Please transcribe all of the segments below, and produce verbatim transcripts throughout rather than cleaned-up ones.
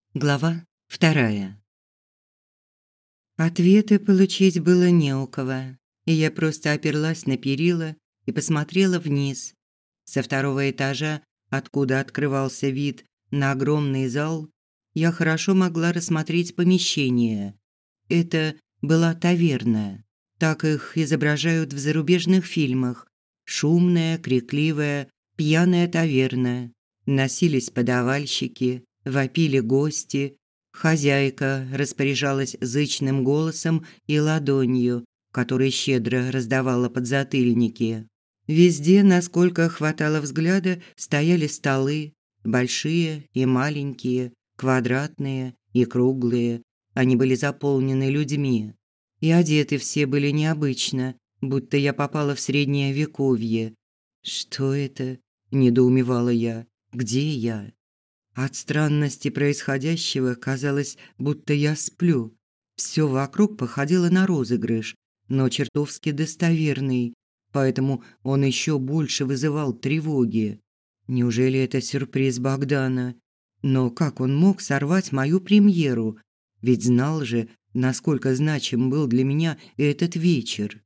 Глава вторая. Ответа получить было не у кого, и я просто оперлась на перила и посмотрела вниз. Со второго этажа, откуда открывался вид на огромный зал, я хорошо могла рассмотреть помещение. Это была таверна. Так их изображают в зарубежных фильмах. Шумная, крикливая, пьяная таверна. Носились подавальщики, вопили гости. Хозяйка распоряжалась зычным голосом и ладонью, которой щедро раздавала подзатыльники. Везде, насколько хватало взгляда, стояли столы, большие и маленькие, квадратные и круглые. Они были заполнены людьми. И одеты все были необычно, будто я попала в средневековье. «Что это?» – недоумевала я. «Где я?» От странности происходящего казалось, будто я сплю. Все вокруг походило на розыгрыш, но чертовски достоверный, поэтому он еще больше вызывал тревоги. Неужели это сюрприз Богдана? Но как он мог сорвать мою премьеру? Ведь знал же, насколько значим был для меня этот вечер.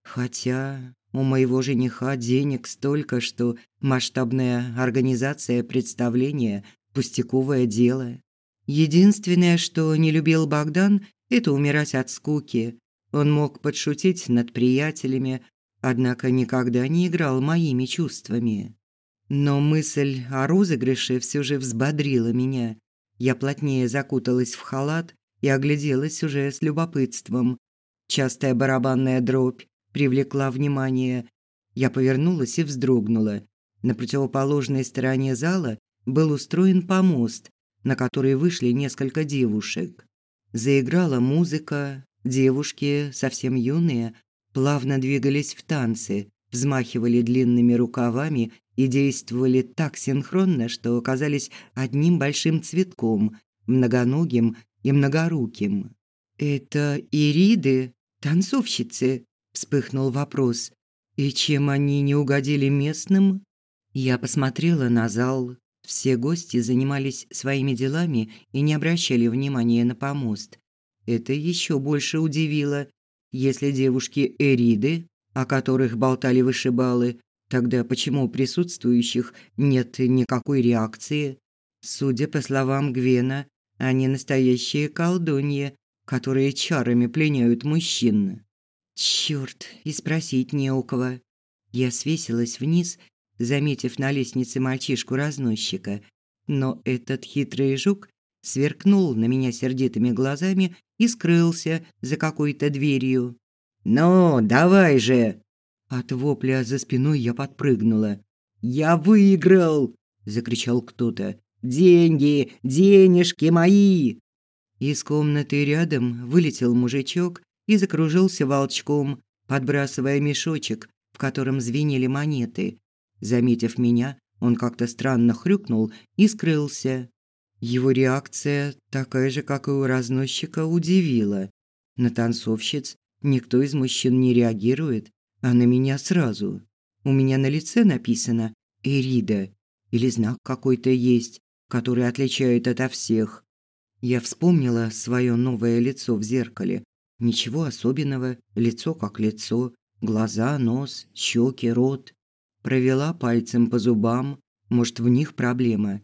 Хотя у моего жениха денег столько, что масштабная организация представления – пустяковое дело. Единственное, что не любил Богдан – это умирать от скуки. Он мог подшутить над приятелями, однако никогда не играл моими чувствами. Но мысль о розыгрыше все же взбодрила меня. Я плотнее закуталась в халат и огляделась уже с любопытством. Частая барабанная дробь привлекла внимание. Я повернулась и вздрогнула. На противоположной стороне зала был устроен помост, на который вышли несколько девушек. Заиграла музыка, девушки, совсем юные, плавно двигались в танце, взмахивали длинными рукавами и действовали так синхронно, что оказались одним большим цветком, многоногим и многоруким. «Это ириды, танцовщицы?» – вспыхнул вопрос. «И чем они не угодили местным?» Я посмотрела на зал. Все гости занимались своими делами и не обращали внимания на помост. Это еще больше удивило. Если девушки эриды, о которых болтали вышибалы, тогда почему у присутствующих нет никакой реакции? Судя по словам Гвена, они настоящие колдуньи, которые чарами пленяют мужчин. Чёрт, и спросить не у кого. Я свесилась вниз, заметив на лестнице мальчишку-разносчика, но этот хитрый жук сверкнул на меня сердитыми глазами и скрылся за какой-то дверью. «Ну, давай же!» От вопля за спиной я подпрыгнула. «Я выиграл!» – закричал кто-то. «Деньги! Денежки мои!» Из комнаты рядом вылетел мужичок и закружился волчком, подбрасывая мешочек, в котором звенели монеты. Заметив меня, он как-то странно хрюкнул и скрылся. Его реакция, такая же, как и у разносчика, удивила. На танцовщиц никто из мужчин не реагирует, а на меня сразу. У меня на лице написано «Эрида» или знак какой-то есть, который отличает ото всех. Я вспомнила свое новое лицо в зеркале. Ничего особенного, лицо как лицо, глаза, нос, щеки, рот. Провела пальцем по зубам, может, в них проблема.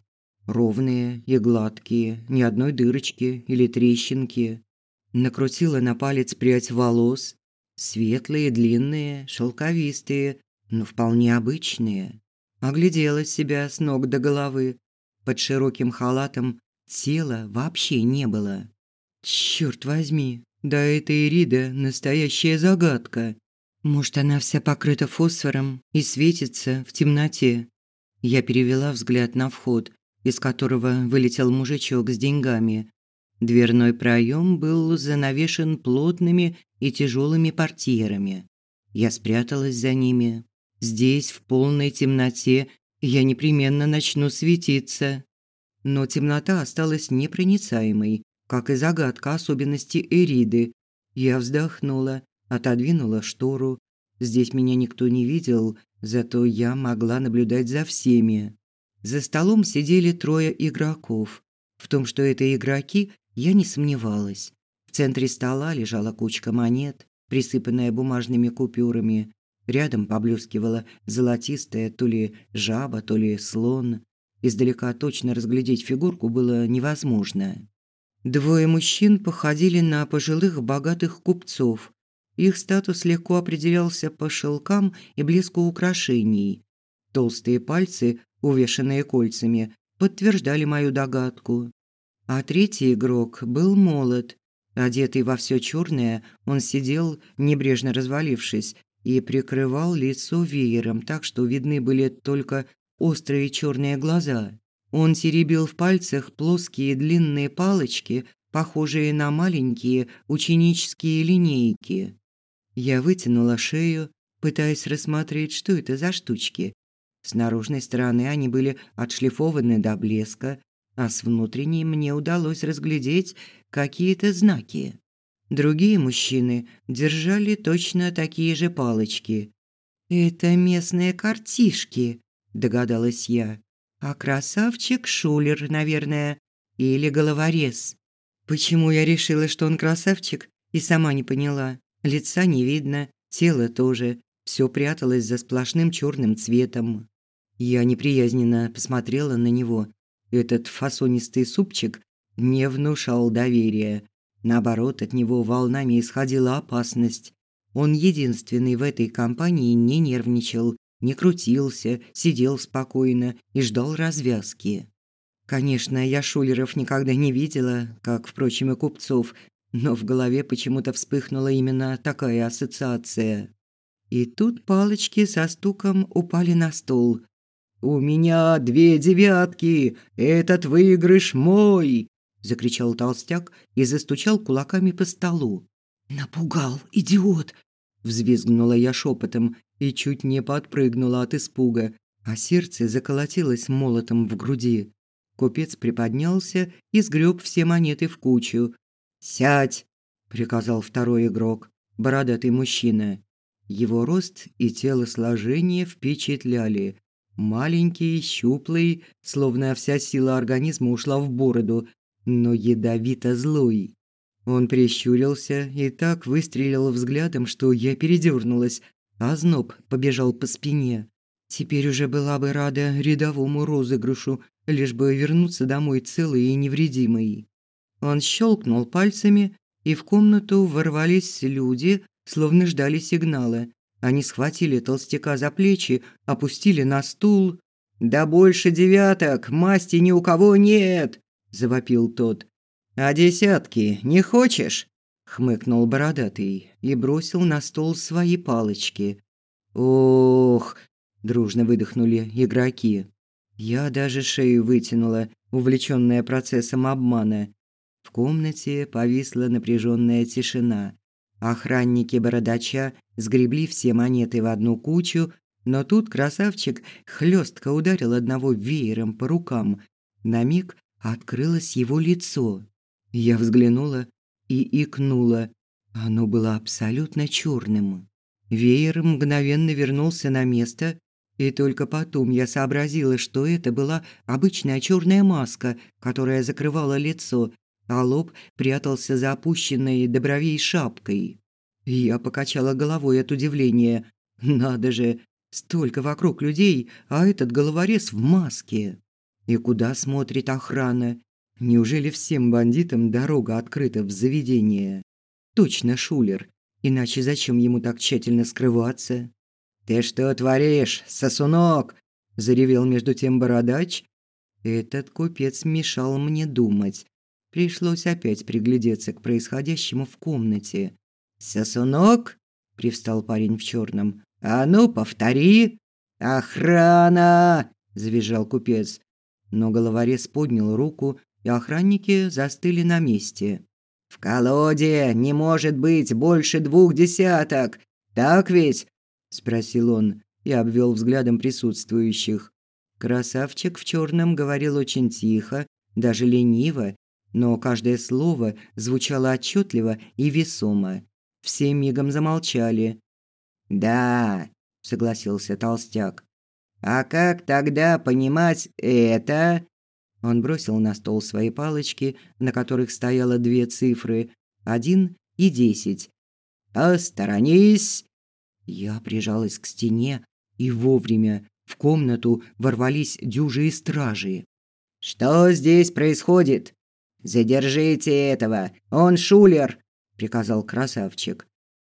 Ровные и гладкие, ни одной дырочки или трещинки. Накрутила на палец прядь волос, светлые, длинные, шелковистые, но вполне обычные. Оглядела себя с ног до головы. Под широким халатом тела вообще не было. Черт возьми, да это Ирида настоящая загадка. Может, она вся покрыта фосфором и светится в темноте. Я перевела взгляд на вход, из которого вылетел мужичок с деньгами. Дверной проем был занавешен плотными и тяжелыми портьерами. Я спряталась за ними. Здесь, в полной темноте, я непременно начну светиться. Но темнота осталась непроницаемой, как и загадка особенностей Эриды. Я вздохнула, отодвинула штору. Здесь меня никто не видел, зато я могла наблюдать за всеми. За столом сидели трое игроков. В том, что это игроки, я не сомневалась. В центре стола лежала кучка монет, присыпанная бумажными купюрами. Рядом поблескивала золотистая то ли жаба, то ли слон. Издалека точно разглядеть фигурку было невозможно. Двое мужчин походили на пожилых богатых купцов. Их статус легко определялся по шелкам и блеску украшений. Толстые пальцы, увешанные кольцами, подтверждали мою догадку. А третий игрок был молод. Одетый во все черное, он сидел, небрежно развалившись, и прикрывал лицо веером, так что видны были только острые черные глаза. Он теребил в пальцах плоские длинные палочки, похожие на маленькие ученические линейки. Я вытянула шею, пытаясь рассмотреть, что это за штучки. С наружной стороны они были отшлифованы до блеска, а с внутренней мне удалось разглядеть какие-то знаки. Другие мужчины держали точно такие же палочки. «Это местные картишки», – догадалась я. «А красавчик Шулер, наверное, или головорез». Почему я решила, что он красавчик, и сама не поняла. Лица не видно, тело тоже. Все пряталось за сплошным черным цветом. Я неприязненно посмотрела на него. Этот фасонистый супчик не внушал доверия. Наоборот, от него волнами исходила опасность. Он единственный в этой компании не нервничал, не крутился, сидел спокойно и ждал развязки. Конечно, я шулеров никогда не видела, как, впрочем, и купцов, но в голове почему-то вспыхнула именно такая ассоциация. И тут палочки со стуком упали на стол. «У меня две девятки! Этот выигрыш мой!» – закричал толстяк и застучал кулаками по столу. «Напугал, идиот!» – взвизгнула я шепотом и чуть не подпрыгнула от испуга, а сердце заколотилось молотом в груди. Купец приподнялся и сгреб все монеты в кучу. «Сядь!» – приказал второй игрок, бородатый мужчина. Его рост и телосложение впечатляли. Маленький, щуплый, словно вся сила организма ушла в бороду, но ядовито злой. Он прищурился и так выстрелил взглядом, что я передернулась, а озноб побежал по спине. Теперь уже была бы рада рядовому розыгрышу, лишь бы вернуться домой целой и невредимой. Он щелкнул пальцами, и в комнату ворвались люди, словно ждали сигнала. Они схватили толстяка за плечи, опустили на стул. «Да больше девяток, масти ни у кого нет!» – завопил тот. «А десятки не хочешь?» – хмыкнул бородатый и бросил на стол свои палочки. «Ох!» – дружно выдохнули игроки. Я даже шею вытянула, увлечённая процессом обмана. В комнате повисла напряженная тишина. Охранники бородача сгребли все монеты в одну кучу, но тут красавчик хлестко ударил одного веером по рукам. На миг открылось его лицо. Я взглянула и икнула. Оно было абсолютно черным. Веер мгновенно вернулся на место, и только потом я сообразила, что это была обычная черная маска, которая закрывала лицо, а лоб прятался за опущенной до бровей шапкой. Я покачала головой от удивления. Надо же, столько вокруг людей, а этот головорез в маске. И куда смотрит охрана? Неужели всем бандитам дорога открыта в заведение? Точно шулер. Иначе зачем ему так тщательно скрываться? «Ты что творишь, сосунок?» – заревел между тем бородач. Этот купец мешал мне думать. Пришлось опять приглядеться к происходящему в комнате. «Сосунок?» – привстал парень в черном. «А ну, повтори!» «Охрана!» – завизжал купец. Но головорез поднял руку, и охранники застыли на месте. «В колоде не может быть больше двух десяток, так ведь?» – спросил он и обвел взглядом присутствующих. Красавчик в черном говорил очень тихо, даже лениво, но каждое слово звучало отчетливо и весомо. Все мигом замолчали. «Да», – согласился толстяк. «А как тогда понимать это?» Он бросил на стол свои палочки, на которых стояло две цифры – один и десять. «Посторонись!» Я прижалась к стене, и вовремя в комнату ворвались дюжие стражи. «Что здесь происходит?» «Задержите этого! Он шулер!» – приказал красавчик.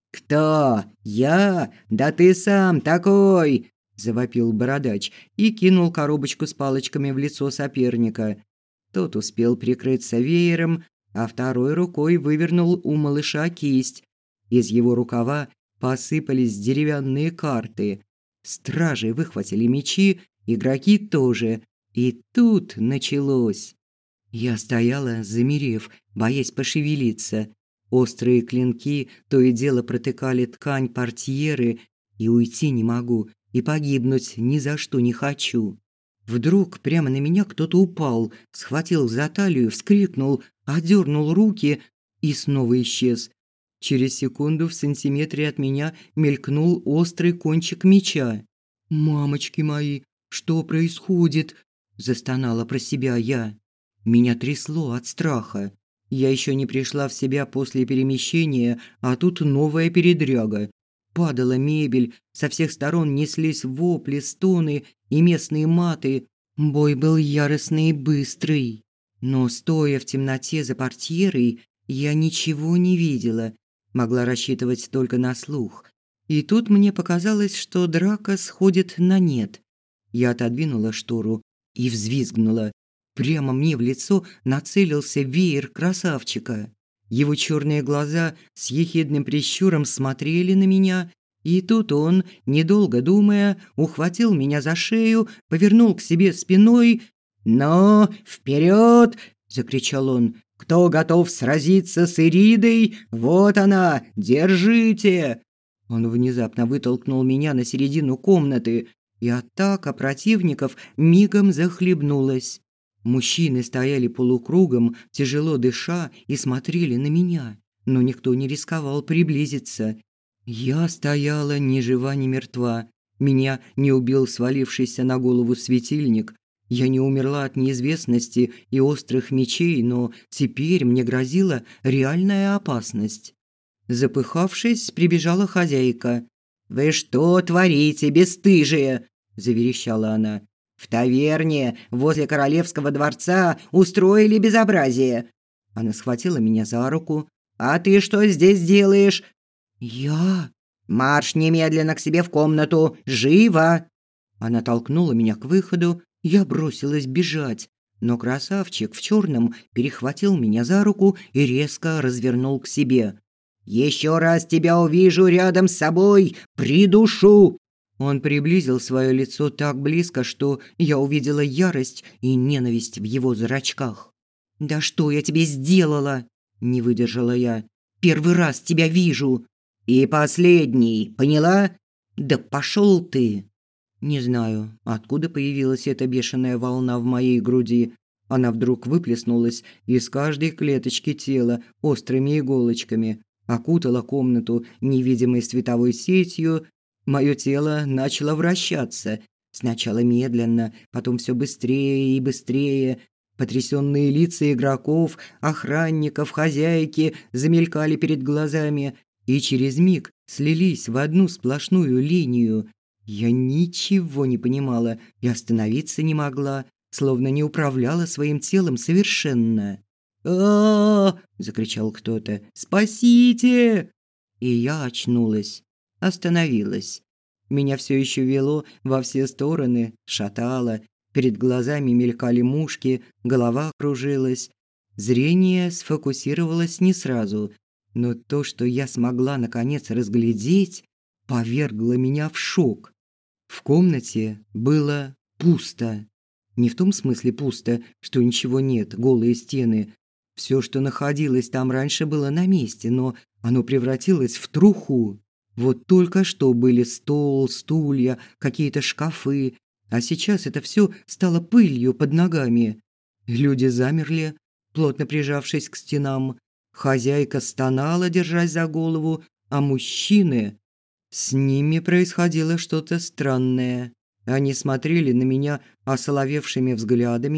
«Кто? Я? Да ты сам такой!» – завопил бородач и кинул коробочку с палочками в лицо соперника. Тот успел прикрыться веером, а второй рукой вывернул у малыша кисть. Из его рукава посыпались деревянные карты. Стражи выхватили мечи, игроки тоже. И тут началось. Я стояла, замерев, боясь пошевелиться. Острые клинки то и дело протыкали ткань портьеры, и уйти не могу, и погибнуть ни за что не хочу. Вдруг прямо на меня кто-то упал, схватил за талию, вскрикнул, одернул руки и снова исчез. Через секунду в сантиметре от меня мелькнул острый кончик меча. «Мамочки мои, что происходит?» – застонала про себя я. Меня трясло от страха. Я еще не пришла в себя после перемещения, а тут новая передряга. Падала мебель, со всех сторон неслись вопли, стоны и местные маты. Бой был яростный и быстрый. Но, стоя в темноте за портьерой, я ничего не видела. Могла рассчитывать только на слух. И тут мне показалось, что драка сходит на нет. Я отодвинула штору и взвизгнула. Прямо мне в лицо нацелился веер красавчика. Его черные глаза с ехидным прищуром смотрели на меня, и тут он, недолго думая, ухватил меня за шею, повернул к себе спиной. «Но вперед!» – закричал он. «Кто готов сразиться с Иридой? Вот она! Держите!» Он внезапно вытолкнул меня на середину комнаты, и атака противников мигом захлебнулась. Мужчины стояли полукругом, тяжело дыша, и смотрели на меня, но никто не рисковал приблизиться. Я стояла ни жива, ни мертва. Меня не убил свалившийся на голову светильник. Я не умерла от неизвестности и острых мечей, но теперь мне грозила реальная опасность. Запыхавшись, прибежала хозяйка. «Вы что творите, бесстыжие?» – заверещала она. «В таверне возле королевского дворца устроили безобразие». Она схватила меня за руку. «А ты что здесь делаешь?» «Я...» «Марш немедленно к себе в комнату! Живо!» Она толкнула меня к выходу. Я бросилась бежать, но красавчик в черном перехватил меня за руку и резко развернул к себе. «Еще раз тебя увижу рядом с собой, придушу!» Он приблизил свое лицо так близко, что я увидела ярость и ненависть в его зрачках. «Да что я тебе сделала?» – не выдержала я. «Первый раз тебя вижу!» «И последний, поняла?» «Да пошел ты!» Не знаю, откуда появилась эта бешеная волна в моей груди. Она вдруг выплеснулась из каждой клеточки тела острыми иголочками, окутала комнату невидимой световой сетью. Мое тело начало вращаться. Сначала медленно, потом все быстрее и быстрее. Потрясенные лица игроков, охранников, хозяйки замелькали перед глазами и через миг слились в одну сплошную линию. Я ничего не понимала и остановиться не могла, словно не управляла своим телом совершенно. «А-а-а!» – закричал кто-то. «Спасите!» И я очнулась, остановилась. Меня все еще вело во все стороны, шатало, перед глазами мелькали мушки, голова кружилась. Зрение сфокусировалось не сразу, но то, что я смогла наконец разглядеть, повергло меня в шок. В комнате было пусто. Не в том смысле пусто, что ничего нет, голые стены. Все, что находилось там раньше, было на месте, но оно превратилось в труху. Вот только что были стол, стулья, какие-то шкафы, а сейчас это все стало пылью под ногами. Люди замерли, плотно прижавшись к стенам. Хозяйка стонала, держась за голову, а мужчины... С ними происходило что-то странное. Они смотрели на меня осоловевшими взглядами,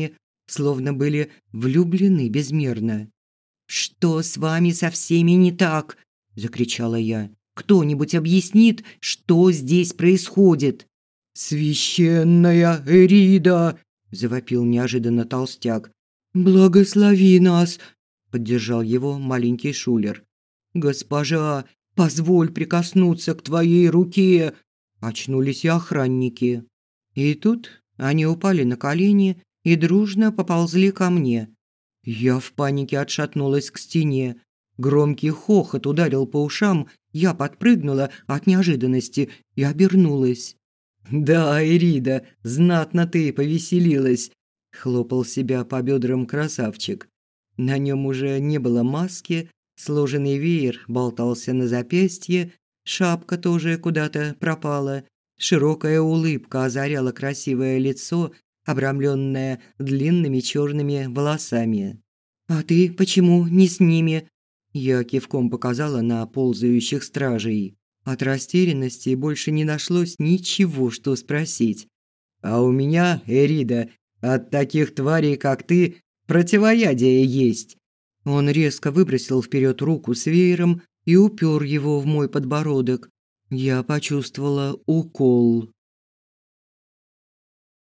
словно были влюблены безмерно. «Что с вами со всеми не так?» – закричала я. «Кто-нибудь объяснит, что здесь происходит?» «Священная Эрида!» – завопил неожиданно толстяк. «Благослови нас!» – поддержал его маленький шулер. «Госпожа, позволь прикоснуться к твоей руке!» – очнулись и охранники. И тут они упали на колени и дружно поползли ко мне. Я в панике отшатнулась к стене. Громкий хохот ударил по ушам, я подпрыгнула от неожиданности и обернулась. «Да, Эрида, знатно ты повеселилась», – хлопал себя по бедрам красавчик. На нем уже не было маски, сложенный веер болтался на запястье, шапка тоже куда-то пропала, широкая улыбка озаряла красивое лицо, обрамленное длинными черными волосами. «А ты почему не с ними?» Я кивком показала на ползающих стражей. От растерянности больше не нашлось ничего, что спросить. «А у меня, Эрида, от таких тварей, как ты, противоядие есть». Он резко выбросил вперед руку с веером и упер его в мой подбородок. Я почувствовала укол.